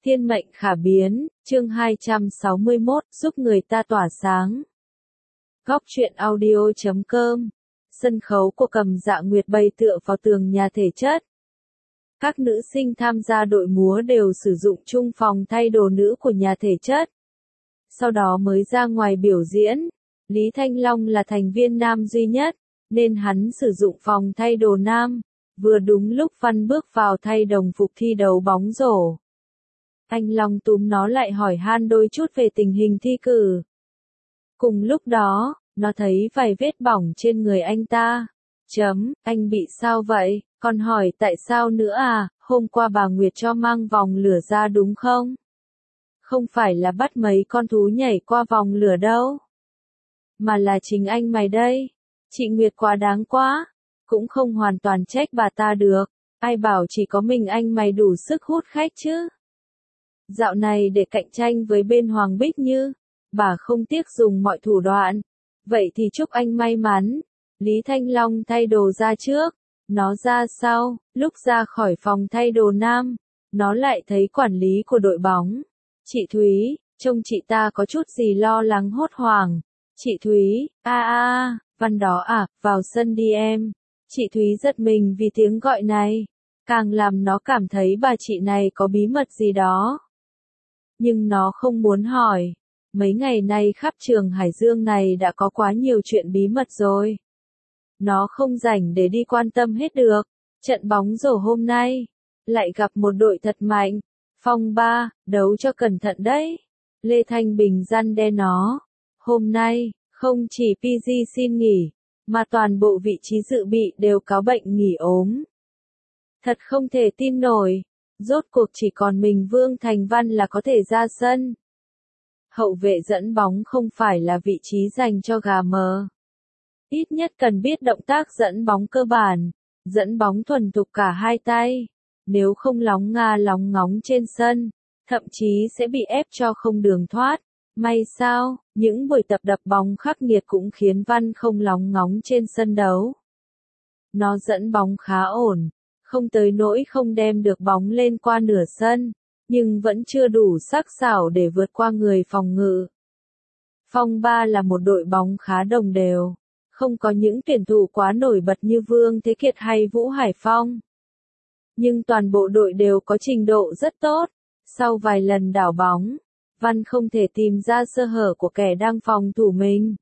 Thiên mệnh khả biến, chương 261, giúp người ta tỏa sáng. Góc truyện audio.com. Sân khấu của Cầm Dạ Nguyệt bày tựa vào tường nhà thể chất. Các nữ sinh tham gia đội múa đều sử dụng chung phòng thay đồ nữ của nhà thể chất. Sau đó mới ra ngoài biểu diễn. Lý Thanh Long là thành viên nam duy nhất, nên hắn sử dụng phòng thay đồ nam. Vừa đúng lúc Văn bước vào thay đồng phục thi đấu bóng rổ. Anh Long túm nó lại hỏi han đôi chút về tình hình thi cử. Cùng lúc đó, nó thấy vài vết bỏng trên người anh ta. Anh bị sao vậy? Còn hỏi tại sao nữa à? Hôm qua bà Nguyệt cho mang vòng lửa ra đúng không? Không phải là bắt mấy con thú nhảy qua vòng lửa đâu. Mà là chính anh mày đây. Chị Nguyệt quá đáng quá. Cũng không hoàn toàn trách bà ta được. Ai bảo chỉ có mình anh mày đủ sức hút khách chứ? Dạo này để cạnh tranh với bên Hoàng Bích Như, bà không tiếc dùng mọi thủ đoạn. Vậy thì chúc anh may mắn. Lý Thanh Long thay đồ ra trước, nó ra sau. Lúc ra khỏi phòng thay đồ nam, nó lại thấy quản lý của đội bóng. Chị Thúy, trông chị ta có chút gì lo lắng hốt hoảng. Chị Thúy, Văn đó à, vào sân đi em. Chị Thúy giật mình vì tiếng gọi này, càng làm nó cảm thấy bà chị này có bí mật gì đó. Nhưng nó không muốn hỏi. Mấy ngày nay khắp trường Hải Dương này đã có quá nhiều chuyện bí mật rồi. Nó không rảnh để đi quan tâm hết được. Trận bóng rổ hôm nay, lại gặp một đội thật mạnh. Phong 3, đấu cho cẩn thận đấy. Lê Thanh Bình răn đe nó. Hôm nay, không chỉ PG xin nghỉ, mà toàn bộ vị trí dự bị đều cáo bệnh nghỉ ốm. Thật không thể tin nổi. Rốt cuộc chỉ còn mình Vương Thành Văn là có thể ra sân. Hậu vệ dẫn bóng không phải là vị trí dành cho gà mờ. Ít nhất cần biết động tác dẫn bóng cơ bản, dẫn bóng thuần thục cả hai tay. Nếu không lóng nga lóng ngóng trên sân, thậm chí sẽ bị ép cho không đường thoát. May sao, những buổi tập đập bóng khắc nghiệt cũng khiến Văn không lóng ngóng trên sân đấu. Nó dẫn bóng khá ổn. Không tới nỗi không đem được bóng lên qua nửa sân, nhưng vẫn chưa đủ sắc sảo để vượt qua người phòng ngự. Phong 3 là một đội bóng khá đồng đều, không có những tuyển thủ quá nổi bật như Vương Thế Kiệt hay Vũ Hải Phong. Nhưng toàn bộ đội đều có trình độ rất tốt. Sau vài lần đảo bóng, Văn không thể tìm ra sơ hở của kẻ đang phòng thủ mình.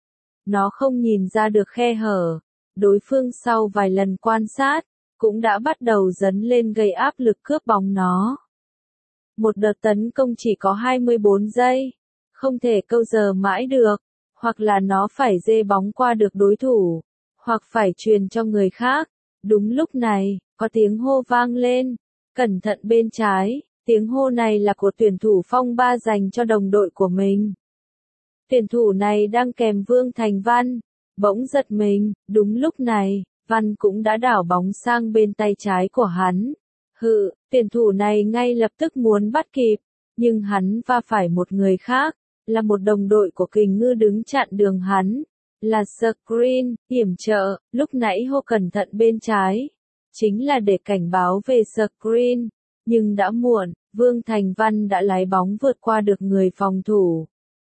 Nó không nhìn ra được khe hở. Đối phương sau vài lần quan sát, cũng đã bắt đầu dấn lên gây áp lực cướp bóng nó. Một đợt tấn công chỉ có 24 giây. Không thể câu giờ mãi được. Hoặc là nó phải dê bóng qua được đối thủ. Hoặc phải truyền cho người khác. Đúng lúc này, có tiếng hô vang lên. Cẩn thận bên trái. Tiếng hô này là của tuyển thủ Phong 3 dành cho đồng đội của mình. Tuyển thủ này đang kèm Vương Thành Văn. Bỗng giật mình, đúng lúc này. Văn cũng đã đảo bóng sang bên tay trái của hắn. Tuyển thủ này ngay lập tức muốn bắt kịp, nhưng hắn va phải một người khác, là một đồng đội của Kình Ngư đứng chặn đường hắn. Là screen, yểm trợ, lúc nãy hô cẩn thận bên trái. Chính là để cảnh báo về screen, nhưng đã muộn, Vương Thành Văn đã lái bóng vượt qua được người phòng thủ.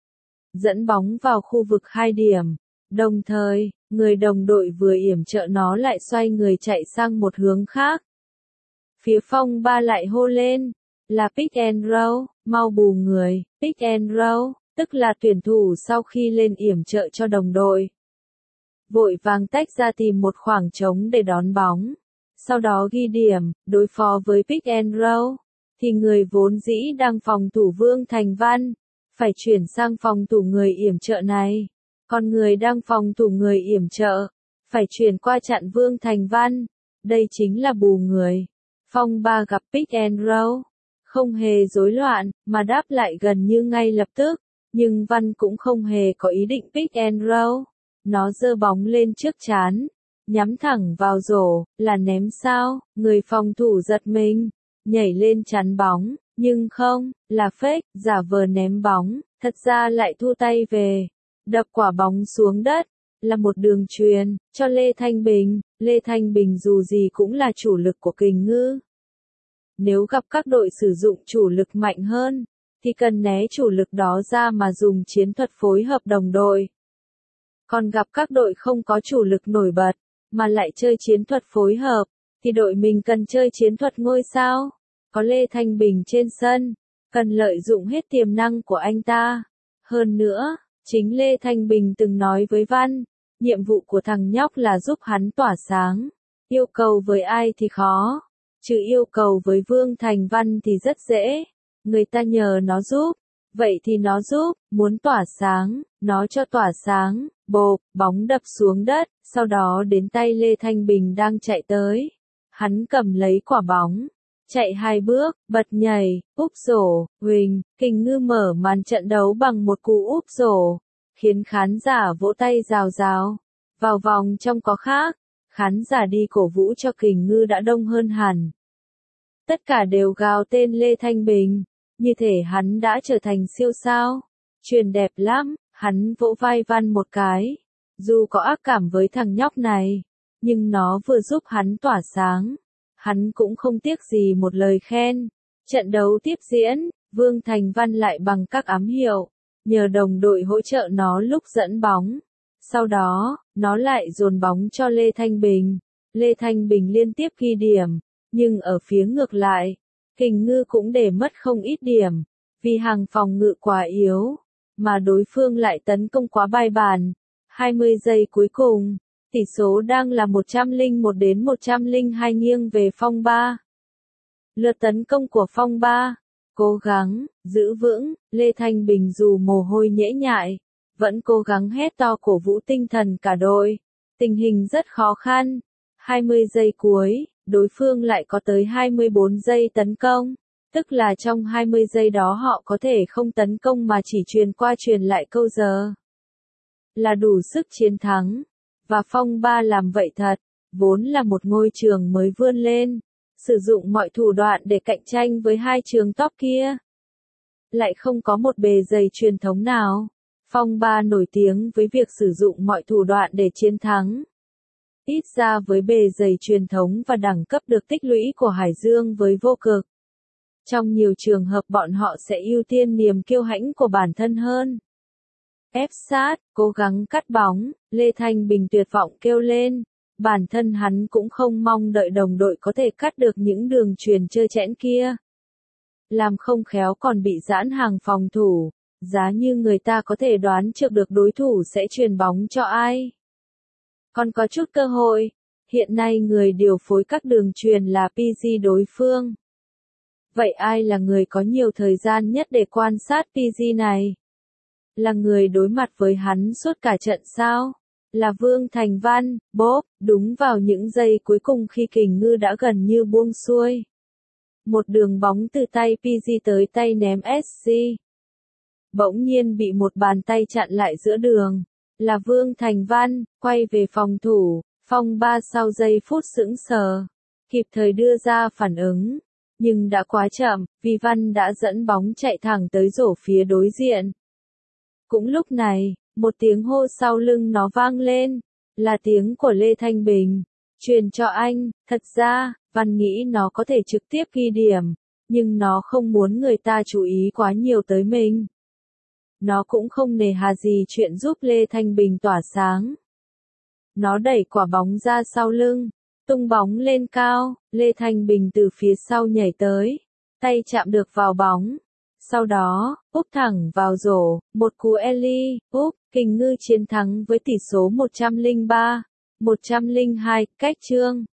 Dẫn bóng vào khu vực 2 điểm. Đồng thời, người đồng đội vừa yểm trợ nó lại xoay người chạy sang một hướng khác. Phía Phong 3 lại hô lên, là pick and roll, mau bù người. Pick and roll, tức là tuyển thủ sau khi lên yểm trợ cho đồng đội, vội vàng tách ra tìm một khoảng trống để đón bóng. Sau đó ghi điểm, đối phó với pick and roll, thì người vốn dĩ đang phòng thủ Vương Thành Văn, phải chuyển sang phòng thủ người yểm trợ này. Còn người đang phòng thủ người yểm trợ, phải chuyển qua chặn Vương Thành Văn. Đây chính là bù người. Phong 3 gặp pick and roll, không hề rối loạn, mà đáp lại gần như ngay lập tức. Nhưng Văn cũng không hề có ý định pick and roll. Nó giơ bóng lên trước trán, nhắm thẳng vào rổ, là ném sao? Người phòng thủ giật mình, nhảy lên chắn bóng, nhưng không, là fake, giả vờ ném bóng, thật ra lại thu tay về. Đập quả bóng xuống đất, là một đường chuyền, cho Lê Thanh Bình. Lê Thanh Bình dù gì cũng là chủ lực của Kình Ngư. Nếu gặp các đội sử dụng chủ lực mạnh hơn, thì cần né chủ lực đó ra mà dùng chiến thuật phối hợp đồng đội. Còn gặp các đội không có chủ lực nổi bật, mà lại chơi chiến thuật phối hợp, thì đội mình cần chơi chiến thuật ngôi sao. Có Lê Thanh Bình trên sân, cần lợi dụng hết tiềm năng của anh ta. Hơn nữa, chính Lê Thanh Bình từng nói với Văn, nhiệm vụ của thằng nhóc là giúp hắn tỏa sáng. Yêu cầu với ai thì khó, chứ yêu cầu với Vương Thành Văn thì rất dễ. Người ta nhờ nó giúp, vậy thì nó giúp, muốn tỏa sáng, nó cho tỏa sáng. Bộp, bóng đập xuống đất, sau đó đến tay Lê Thanh Bình đang chạy tới. Hắn cầm lấy quả bóng, chạy 2 bước, bật nhảy, úp rổ, Huỳnh, Kình Ngư mở màn trận đấu bằng một cú úp rổ, khiến khán giả vỗ tay rào rào. Vào vòng trong có khác, khán giả đi cổ vũ cho Kình Ngư đã đông hơn hẳn. Tất cả đều gào tên Lê Thanh Bình, như thể hắn đã trở thành siêu sao. Chuyền đẹp lắm, hắn vỗ vai Văn một cái. Dù có ác cảm với thằng nhóc này, nhưng nó vừa giúp hắn tỏa sáng. Hắn cũng không tiếc gì một lời khen. Trận đấu tiếp diễn, Vương Thành Văn lại bằng các ám hiệu, nhờ đồng đội hỗ trợ nó lúc dẫn bóng. Sau đó, nó lại dồn bóng cho Lê Thanh Bình. Lê Thanh Bình liên tiếp ghi điểm, nhưng ở phía ngược lại, Kình Ngư cũng để mất không ít điểm, vì hàng phòng ngự quá yếu, mà đối phương lại tấn công quá bài bản. 20 giây cuối cùng, tỷ số đang là 101-102 nghiêng về Phong Ba. Lượt tấn công của Phong Ba, cố gắng, giữ vững, Lê Thanh Bình dù mồ hôi nhễ nhại, vẫn cố gắng hét to cổ vũ tinh thần cả đội. Tình hình rất khó khăn, 20 giây cuối, đối phương lại có tới 24 giây tấn công, tức là trong 20 giây đó họ có thể không tấn công mà chỉ truyền qua truyền lại câu giờ. Là đủ sức chiến thắng, và Phong Ba làm vậy thật, vốn là một ngôi trường mới vươn lên, sử dụng mọi thủ đoạn để cạnh tranh với hai trường top kia. Lại không có một bề dày truyền thống nào. Phong Ba nổi tiếng với việc sử dụng mọi thủ đoạn để chiến thắng. Ít ra với bề dày truyền thống và đẳng cấp được tích lũy của Hải Dương với vô cực. Trong nhiều trường hợp bọn họ sẽ ưu tiên niềm kiêu hãnh của bản thân hơn. Ép sát, cố gắng cắt bóng, Lê Thanh Bình tuyệt vọng kêu lên. Bản thân hắn cũng không mong đợi đồng đội có thể cắt được những đường chuyền trơ trẽn kia. Làm không khéo còn bị giãn hàng phòng thủ, giá như người ta có thể đoán trước được đối thủ sẽ chuyền bóng cho ai. Còn có chút cơ hội, hiện nay người điều phối các đường chuyền là PG đối phương. Vậy ai là người có nhiều thời gian nhất để quan sát PG này? Là người đối mặt với hắn suốt cả trận sao? Là Vương Thành Văn. Bốp, đúng vào những giây cuối cùng khi Kình Ngư đã gần như buông xuôi. Một đường bóng từ tay PG tới tay ném SC. Bỗng nhiên bị một bàn tay chặn lại giữa đường. Là Vương Thành Văn, quay về phòng thủ, Phong Ba sau giây phút sững sờ, kịp thời đưa ra phản ứng, nhưng đã quá chậm, vì Văn đã dẫn bóng chạy thẳng tới rổ phía đối diện. Cũng lúc này, một tiếng hô sau lưng nó vang lên, là tiếng của Lê Thanh Bình, truyền cho anh. Thật ra, Văn nghĩ nó có thể trực tiếp ghi điểm, nhưng nó không muốn người ta chú ý quá nhiều tới mình. Nó cũng không nề hà gì chuyện giúp Lê Thanh Bình tỏa sáng. Nó đẩy quả bóng ra sau lưng, tung bóng lên cao, Lê Thanh Bình từ phía sau nhảy tới, tay chạm được vào bóng. Sau đó, úp thẳng vào rổ, một cú Eli, úp, Kình Ngư chiến thắng với tỷ số 103-102, cách chương.